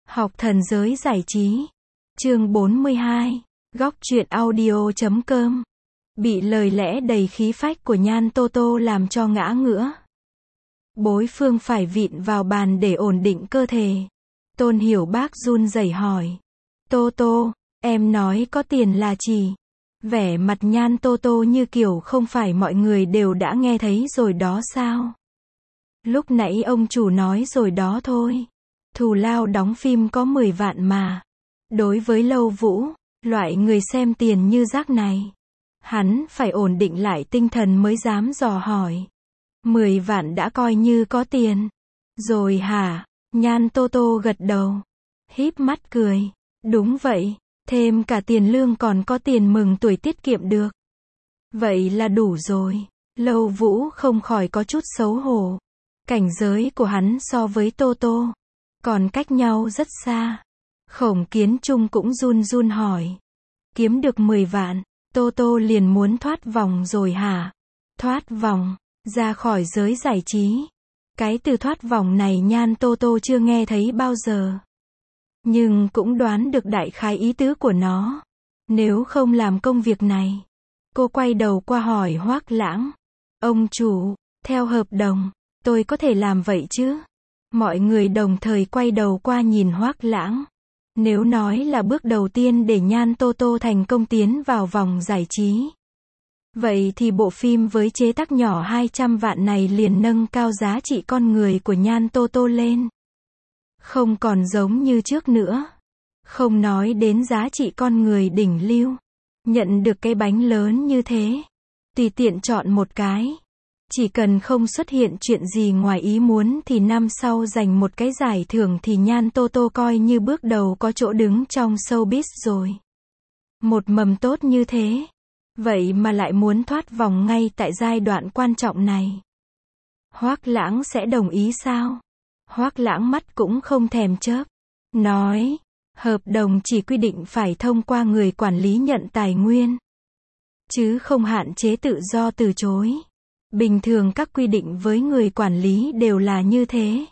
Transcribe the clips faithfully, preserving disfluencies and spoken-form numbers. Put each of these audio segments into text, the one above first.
Học thần giới giải trí. Chương bốn mươi hai. Góc truyện audio chấm com. Bị lời lẽ đầy khí phách của Nhan Tô Tô làm cho ngã ngửa. Bối phương phải vịn vào bàn để ổn định cơ thể. Tôn Hiểu Bác run rẩy hỏi. Tô Tô, em nói có tiền là chỉ. Vẻ mặt Nhan Tô Tô như kiểu không phải mọi người đều đã nghe thấy rồi đó sao? Lúc nãy ông chủ nói rồi đó thôi. Thù lao đóng phim có mười vạn mà. Đối với Lâu Vũ, loại người xem tiền như rác này, hắn phải ổn định lại tinh thần mới dám dò hỏi. mười vạn đã coi như có tiền. Rồi hả? Nhan Tô Tô gật đầu. Híp mắt cười. Đúng vậy, thêm cả tiền lương còn có tiền mừng tuổi tiết kiệm được. Vậy là đủ rồi. Lâu Vũ không khỏi có chút xấu hổ. Cảnh giới của hắn so với Tô Tô còn cách nhau rất xa. Khổng Kiến Trung cũng run run hỏi. Kiếm được mười vạn, Tô Tô liền muốn thoát vòng rồi hả? Thoát vòng, ra khỏi giới giải trí. Cái từ thoát vòng này Nhan Tô Tô chưa nghe thấy bao giờ. Nhưng cũng đoán được đại khái ý tứ của nó. Nếu không làm công việc này. Cô quay đầu qua hỏi Hoác Lãng. Ông chủ, theo hợp đồng, tôi có thể làm vậy chứ? Mọi người đồng thời quay đầu qua nhìn Hoác Lãng. Nếu nói là bước đầu tiên để Nhan Tô Tô thành công tiến vào vòng giải trí, vậy thì bộ phim với chế tác nhỏ hai trăm vạn này liền nâng cao giá trị con người của Nhan Tô Tô lên. Không còn giống như trước nữa. Không nói đến giá trị con người đỉnh lưu. Nhận được cái bánh lớn như thế, tùy tiện chọn một cái. Chỉ cần không xuất hiện chuyện gì ngoài ý muốn thì năm sau giành một cái giải thưởng thì Nhan Tô Tô coi như bước đầu có chỗ đứng trong showbiz rồi. Một mầm tốt như thế. Vậy mà lại muốn thoát vòng ngay tại giai đoạn quan trọng này. Hoác Lãng sẽ đồng ý sao? Hoác Lãng mắt cũng không thèm chớp. Nói, hợp đồng chỉ quy định phải thông qua người quản lý nhận tài nguyên, chứ không hạn chế tự do từ chối. Bình thường các quy định với người quản lý đều là như thế.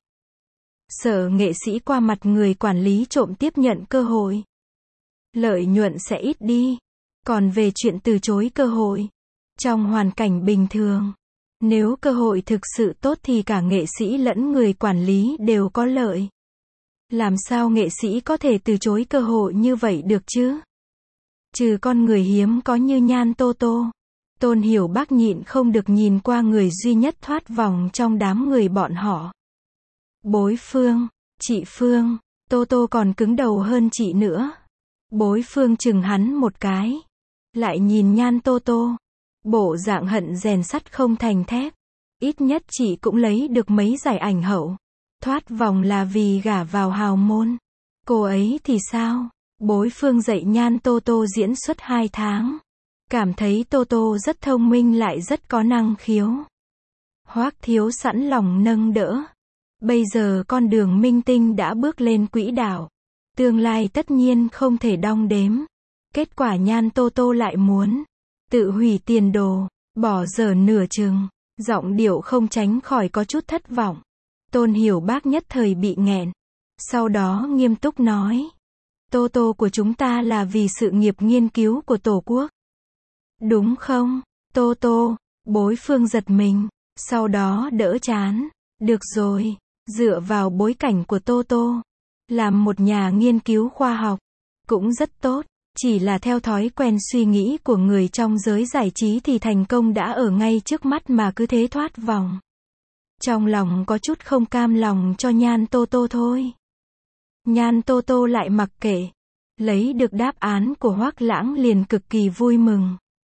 Sợ nghệ sĩ qua mặt người quản lý trộm tiếp nhận cơ hội, lợi nhuận sẽ ít đi. Còn về chuyện từ chối cơ hội, trong hoàn cảnh bình thường, nếu cơ hội thực sự tốt thì cả nghệ sĩ lẫn người quản lý đều có lợi. Làm sao nghệ sĩ có thể từ chối cơ hội như vậy được chứ? Trừ con người hiếm có như Nhan Tô Tô. Tôn Hiểu Bác nhịn không được nhìn qua người duy nhất thoát vòng trong đám người bọn họ. Bối Phương, chị Phương, Tô Tô còn cứng đầu hơn chị nữa. Bối Phương chừng hắn một cái. Lại nhìn Nhan Tô Tô. Bộ dạng hận rèn sắt không thành thép. Ít nhất chị cũng lấy được mấy giải ảnh hậu. Thoát vòng là vì gả vào hào môn. Cô ấy thì sao? Bối Phương dạy Nhan Tô Tô diễn xuất hai tháng. Cảm thấy Tô Tô rất thông minh lại rất có năng khiếu. Hoác Thiếu sẵn lòng nâng đỡ. Bây giờ con đường minh tinh đã bước lên quỹ đạo. Tương lai tất nhiên không thể đong đếm. Kết quả Nhan Tô Tô lại muốn tự hủy tiền đồ, bỏ dở nửa chừng. Giọng điệu không tránh khỏi có chút thất vọng. Tôn Hiểu Bác nhất thời bị nghẹn. Sau đó nghiêm túc nói. Tô Tô của chúng ta là vì sự nghiệp nghiên cứu của Tổ quốc. Đúng không? Tô Tô, Bối Phương giật mình. Sau đó đỡ chán. Được rồi, dựa vào bối cảnh của Tô Tô, làm một nhà nghiên cứu khoa học, cũng rất tốt. Chỉ là theo thói quen suy nghĩ của người trong giới giải trí thì thành công đã ở ngay trước mắt mà cứ thế thoát vòng. Trong lòng có chút không cam lòng cho Nhan Tô Tô thôi. Nhan Tô Tô lại mặc kệ. Lấy được đáp án của Hoác Lãng liền cực kỳ vui mừng.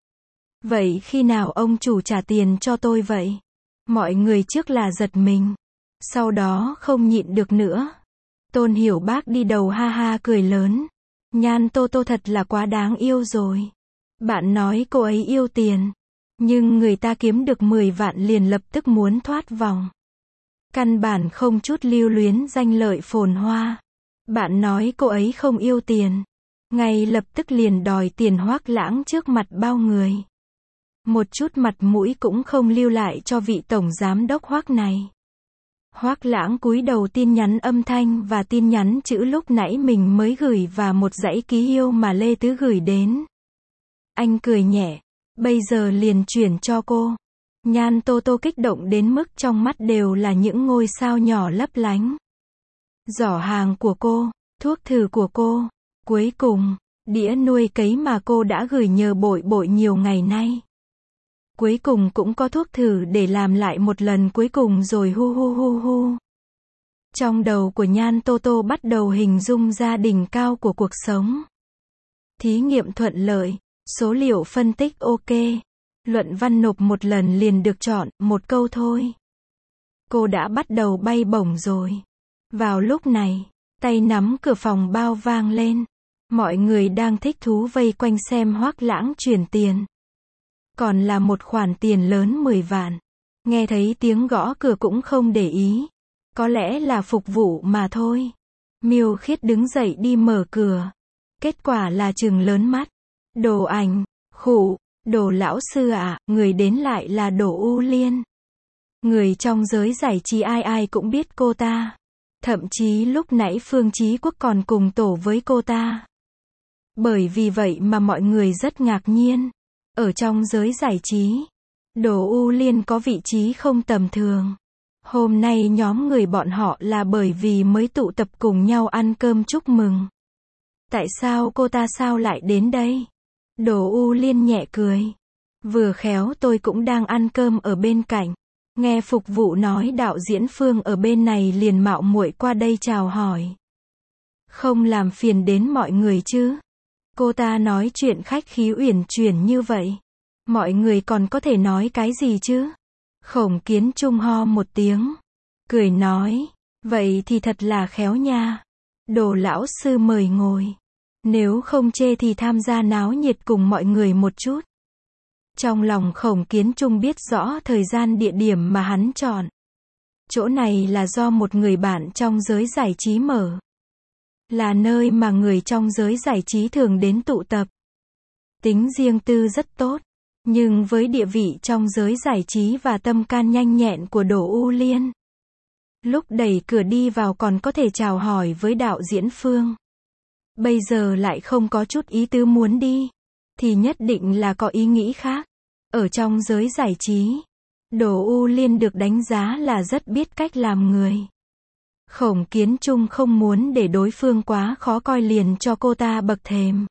Vậy khi nào ông chủ trả tiền cho tôi vậy? Mọi người trước là giật mình. Sau đó không nhịn được nữa. Tôn Hiểu Bác đi đầu ha ha cười lớn. Nhan Tô Tô thật là quá đáng yêu rồi. Bạn nói cô ấy yêu tiền. Nhưng người ta kiếm được mười vạn liền lập tức muốn thoát vòng. Căn bản không chút lưu luyến danh lợi phồn hoa. Bạn nói cô ấy không yêu tiền. Ngay lập tức liền đòi tiền Hoác Lãng trước mặt bao người. Một chút mặt mũi cũng không lưu lại cho vị tổng giám đốc Hoác này. Hoác Lãng cúi đầu tin nhắn âm thanh và tin nhắn chữ lúc nãy mình mới gửi và một dãy ký hiệu mà Lê Tứ gửi đến. Anh cười nhẹ. Bây giờ liền chuyển cho cô. Nhan Tô Tô kích động đến mức trong mắt đều là những ngôi sao nhỏ lấp lánh. Giỏ hàng của cô, thuốc thử của cô, cuối cùng, đĩa nuôi cấy mà cô đã gửi nhờ Bội Bội nhiều ngày nay. Cuối cùng cũng có thuốc thử để làm lại một lần cuối cùng rồi hu hu hu hu. Trong đầu của Nhan Tô Tô bắt đầu hình dung ra đỉnh cao của cuộc sống. Thí nghiệm thuận lợi, số liệu phân tích ok, luận văn nộp một lần liền được chọn, một câu thôi. Cô đã bắt đầu bay bổng rồi. Vào lúc này, tay nắm cửa phòng bao vang lên. Mọi người đang thích thú vây quanh xem Hoác Lãng chuyển tiền. Còn là một khoản tiền lớn mười vạn. Nghe thấy tiếng gõ cửa cũng không để ý. Có lẽ là phục vụ mà thôi. Miêu Khiết đứng dậy đi mở cửa. Kết quả là trừng lớn mắt. Đồ Ảnh, khụ, Đồ lão sư à, người đến lại là Đồ U Liên. Người trong giới giải trí ai ai cũng biết cô ta. Thậm chí lúc nãy Phương Chí Quốc còn cùng tổ với cô ta. Bởi vì vậy mà mọi người rất ngạc nhiên. Ở trong giới giải trí, Đồ U Liên có vị trí không tầm thường. Hôm nay nhóm người bọn họ là bởi vì mới tụ tập cùng nhau ăn cơm chúc mừng. Tại sao cô ta sao lại đến đây? Đồ U Liên nhẹ cười. Vừa khéo tôi cũng đang ăn cơm ở bên cạnh. Nghe phục vụ nói đạo diễn Phương ở bên này liền mạo muội qua đây chào hỏi. Không làm phiền đến mọi người chứ? Cô ta nói chuyện khách khí uyển chuyển như vậy. Mọi người còn có thể nói cái gì chứ? Khổng Kiến Trung ho một tiếng. Cười nói. Vậy thì thật là khéo nha. Đồ lão sư mời ngồi. Nếu không chê thì tham gia náo nhiệt cùng mọi người một chút. Trong lòng Khổng Kiến Trung biết rõ thời gian địa điểm mà hắn chọn. Chỗ này là do một người bạn trong giới giải trí mở. Là nơi mà người trong giới giải trí thường đến tụ tập. Tính riêng tư rất tốt. Nhưng với địa vị trong giới giải trí và tâm can nhanh nhẹn của Đồ U Liên. Lúc đẩy cửa đi vào còn có thể chào hỏi với đạo diễn Phương. Bây giờ lại không có chút ý tứ muốn đi. Thì nhất định là có ý nghĩ khác. Ở trong giới giải trí, Đồ U Liên được đánh giá là rất biết cách làm người. Khổng Kiến Trung không muốn để đối phương quá khó coi liền cho cô ta bậc thềm.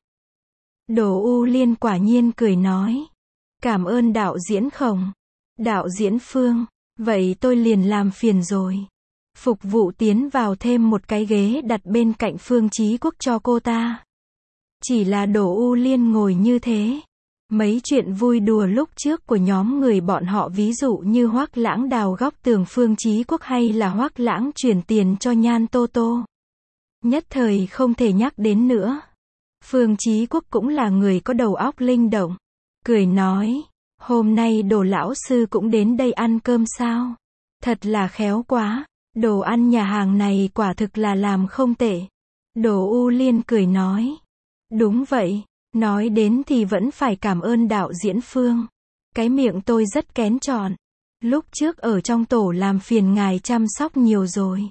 Đồ U Liên quả nhiên cười nói. Cảm ơn đạo diễn Khổng. Đạo diễn Phương, vậy tôi liền làm phiền rồi. Phục vụ tiến vào thêm một cái ghế đặt bên cạnh Phương Chí Quốc cho cô ta. Chỉ là Đồ U Liên ngồi như thế. Mấy chuyện vui đùa lúc trước của nhóm người bọn họ ví dụ như Hoác Lãng đào góc tường Phương Chí Quốc hay là Hoác Lãng chuyển tiền cho Nhan Tô Tô. Nhất thời không thể nhắc đến nữa. Phương Chí Quốc cũng là người có đầu óc linh động. Cười nói, hôm nay Đồ lão sư cũng đến đây ăn cơm sao? Thật là khéo quá, đồ ăn nhà hàng này quả thực là làm không tệ. Đồ U Liên cười nói, đúng vậy, nói đến thì vẫn phải cảm ơn đạo diễn Phương. Cái miệng tôi rất kén chọn. Lúc trước ở trong tổ làm phiền ngài chăm sóc nhiều rồi.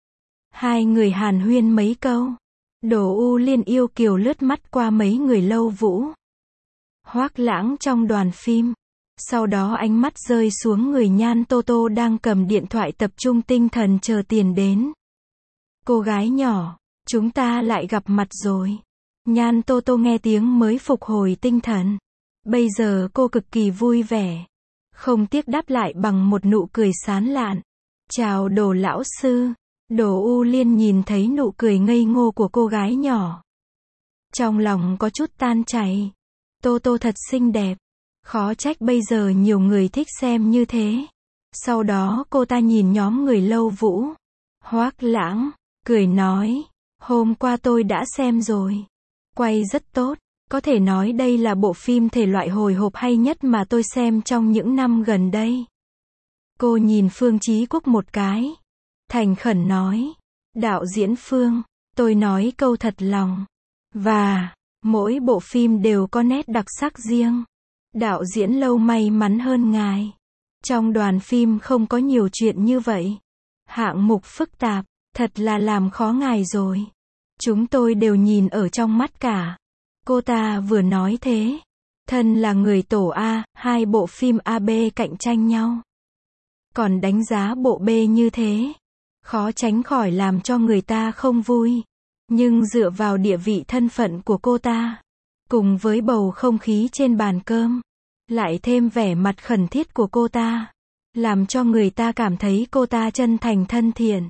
Hai người hàn huyên mấy câu. Đồ U Liên yêu kiều lướt mắt qua mấy người Lâu Vũ, Hoác Lãng trong đoàn phim. Sau đó ánh mắt rơi xuống người Nhan Tô Tô đang cầm điện thoại tập trung tinh thần chờ tiền đến. Cô gái nhỏ, chúng ta lại gặp mặt rồi. Nhan Tô Tô nghe tiếng mới phục hồi tinh thần. Bây giờ cô cực kỳ vui vẻ. Không tiếc đáp lại bằng một nụ cười sán lạn. Chào Đồ lão sư. Đồ U Liên nhìn thấy nụ cười ngây ngô của cô gái nhỏ. Trong lòng có chút tan chảy. Tô Tô thật xinh đẹp. Khó trách bây giờ nhiều người thích xem như thế. Sau đó cô ta nhìn nhóm người Lâu Vũ, Hoác Lãng, cười nói, hôm qua tôi đã xem rồi. Quay rất tốt, có thể nói đây là bộ phim thể loại hồi hộp hay nhất mà tôi xem trong những năm gần đây. Cô nhìn Phương Chí Quốc một cái. Thành khẩn nói, đạo diễn Phương, tôi nói câu thật lòng. Và, mỗi bộ phim đều có nét đặc sắc riêng. Đạo diễn Lâu may mắn hơn ngài. Trong đoàn phim không có nhiều chuyện như vậy. Hạng mục phức tạp, thật là làm khó ngài rồi. Chúng tôi đều nhìn ở trong mắt cả. Cô ta vừa nói thế. Thân là người tổ A, hai bộ phim A B cạnh tranh nhau. Còn đánh giá bộ B như thế. Khó tránh khỏi làm cho người ta không vui. Nhưng dựa vào địa vị thân phận của cô ta, cùng với bầu không khí trên bàn cơm, lại thêm vẻ mặt khẩn thiết của cô ta, làm cho người ta cảm thấy cô ta chân thành thân thiện.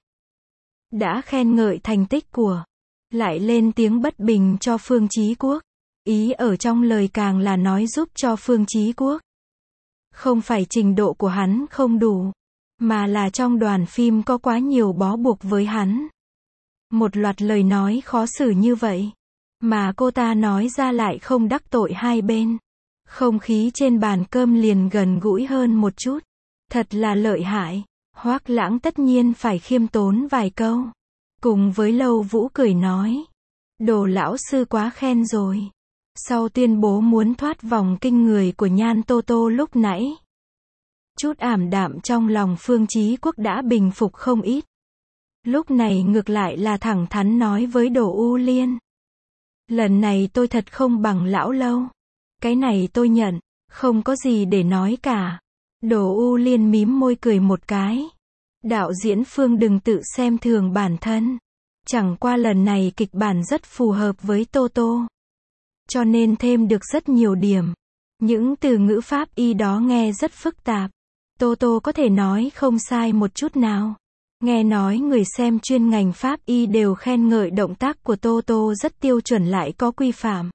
Đã khen ngợi thành tích của, lại lên tiếng bất bình cho Phương Chí Quốc. Ý ở trong lời càng là nói giúp cho Phương Chí Quốc. Không phải trình độ của hắn không đủ, mà là trong đoàn phim có quá nhiều bó buộc với hắn. Một loạt lời nói khó xử như vậy, mà cô ta nói ra lại không đắc tội hai bên. Không khí trên bàn cơm liền gần gũi hơn một chút. Thật là lợi hại. Hoắc Lãng tất nhiên phải khiêm tốn vài câu. Cùng với Lâu Vũ cười nói. Đồ lão sư quá khen rồi. Sau tuyên bố muốn thoát vòng kinh người của Nhan Tô Tô lúc nãy, chút ảm đạm trong lòng Phương Chí Quốc đã bình phục không ít. Lúc này ngược lại là thẳng thắn nói với Đồ U Liên. Lần này tôi thật không bằng lão Lâu. Cái này tôi nhận, không có gì để nói cả. Đồ U Liên mím môi cười một cái. Đạo diễn Phương đừng tự xem thường bản thân. Chẳng qua lần này kịch bản rất phù hợp với Tô Tô, cho nên thêm được rất nhiều điểm. Những từ ngữ pháp y đó nghe rất phức tạp. Tô Tô có thể nói không sai một chút nào. Nghe nói người xem chuyên ngành pháp y đều khen ngợi động tác của Tô Tô rất tiêu chuẩn lại có quy phạm.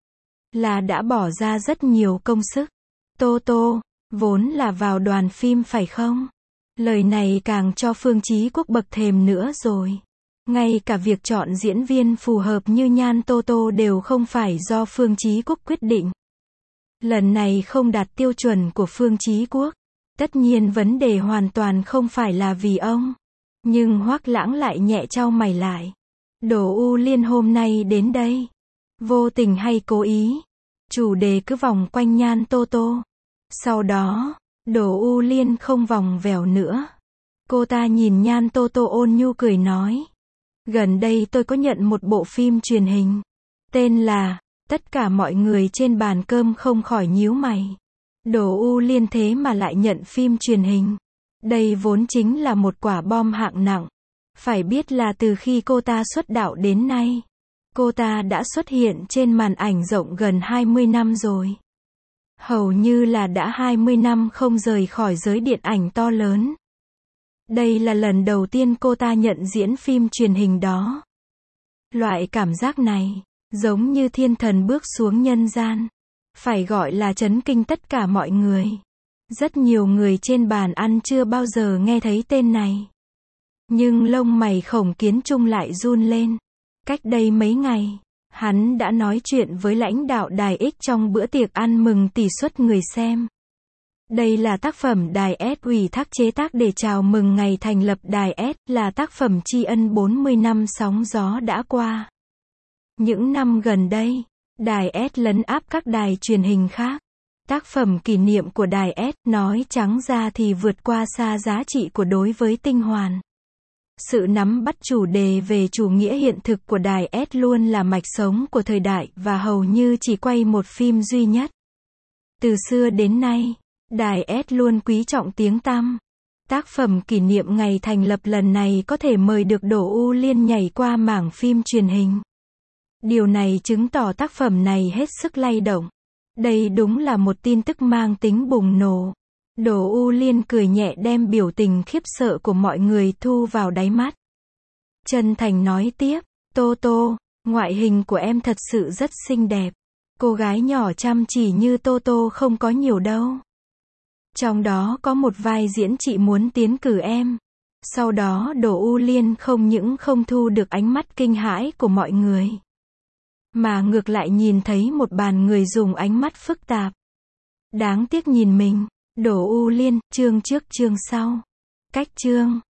Là đã bỏ ra rất nhiều công sức. Tô Tô, vốn là vào đoàn phim phải không? Lời này càng cho Phương Chí Quốc bậc thềm nữa rồi. Ngay cả việc chọn diễn viên phù hợp như Nhan Tô Tô đều không phải do Phương Chí Quốc quyết định. Lần này không đạt tiêu chuẩn của Phương Chí Quốc. Tất nhiên vấn đề hoàn toàn không phải là vì ông. Nhưng Hoắc Lãng lại nhẹ chau mày lại. Đồ U Liên hôm nay đến đây, vô tình hay cố ý, chủ đề cứ vòng quanh Nhan Tô Tô. Sau đó, Đồ U Liên không vòng vèo nữa. Cô ta nhìn Nhan Tô Tô ôn nhu cười nói. Gần đây tôi có nhận một bộ phim truyền hình. Tên là, tất cả mọi người trên bàn cơm không khỏi nhíu mày. Đồ U Liên thế mà lại nhận phim truyền hình. Đây vốn chính là một quả bom hạng nặng. Phải biết là từ khi cô ta xuất đạo đến nay, cô ta đã xuất hiện trên màn ảnh rộng gần hai mươi năm rồi. Hầu như là đã hai mươi năm không rời khỏi giới điện ảnh to lớn. Đây là lần đầu tiên cô ta nhận diễn phim truyền hình đó. Loại cảm giác này, giống như thiên thần bước xuống nhân gian. Phải gọi là chấn kinh tất cả mọi người. Rất nhiều người trên bàn ăn chưa bao giờ nghe thấy tên này. Nhưng lông mày Khổng Kiến Trung lại run lên. Cách đây mấy ngày, hắn đã nói chuyện với lãnh đạo Đài X trong bữa tiệc ăn mừng tỷ suất người xem. Đây là tác phẩm Đài S ủy thác chế tác để chào mừng ngày thành lập Đài S, là tác phẩm tri ân bốn mươi năm sóng gió đã qua. Những năm gần đây, Đài S lấn áp các đài truyền hình khác. Tác phẩm kỷ niệm của Đài S, nói trắng ra thì vượt qua xa giá trị của đối với tinh hoàn. Sự nắm bắt chủ đề về chủ nghĩa hiện thực của Đài S luôn là mạch sống của thời đại và hầu như chỉ quay một phim duy nhất. Từ xưa đến nay, Đài S luôn quý trọng tiếng tăm. Tác phẩm kỷ niệm ngày thành lập lần này có thể mời được Đồ U Liên nhảy qua mảng phim truyền hình. Điều này chứng tỏ tác phẩm này hết sức lay động. Đây đúng là một tin tức mang tính bùng nổ. Đồ U Liên cười nhẹ đem biểu tình khiếp sợ của mọi người thu vào đáy mắt. Chân thành nói tiếp, Tô Tô, ngoại hình của em thật sự rất xinh đẹp. Cô gái nhỏ chăm chỉ như Tô Tô không có nhiều đâu. Trong đó có một vai diễn chị muốn tiến cử em. Sau đó Đồ U Liên không những không thu được ánh mắt kinh hãi của mọi người, mà ngược lại nhìn thấy một bàn người dùng ánh mắt phức tạp. Đáng tiếc nhìn mình. Đồ U Liên, chương trước chương sau. Cách chương.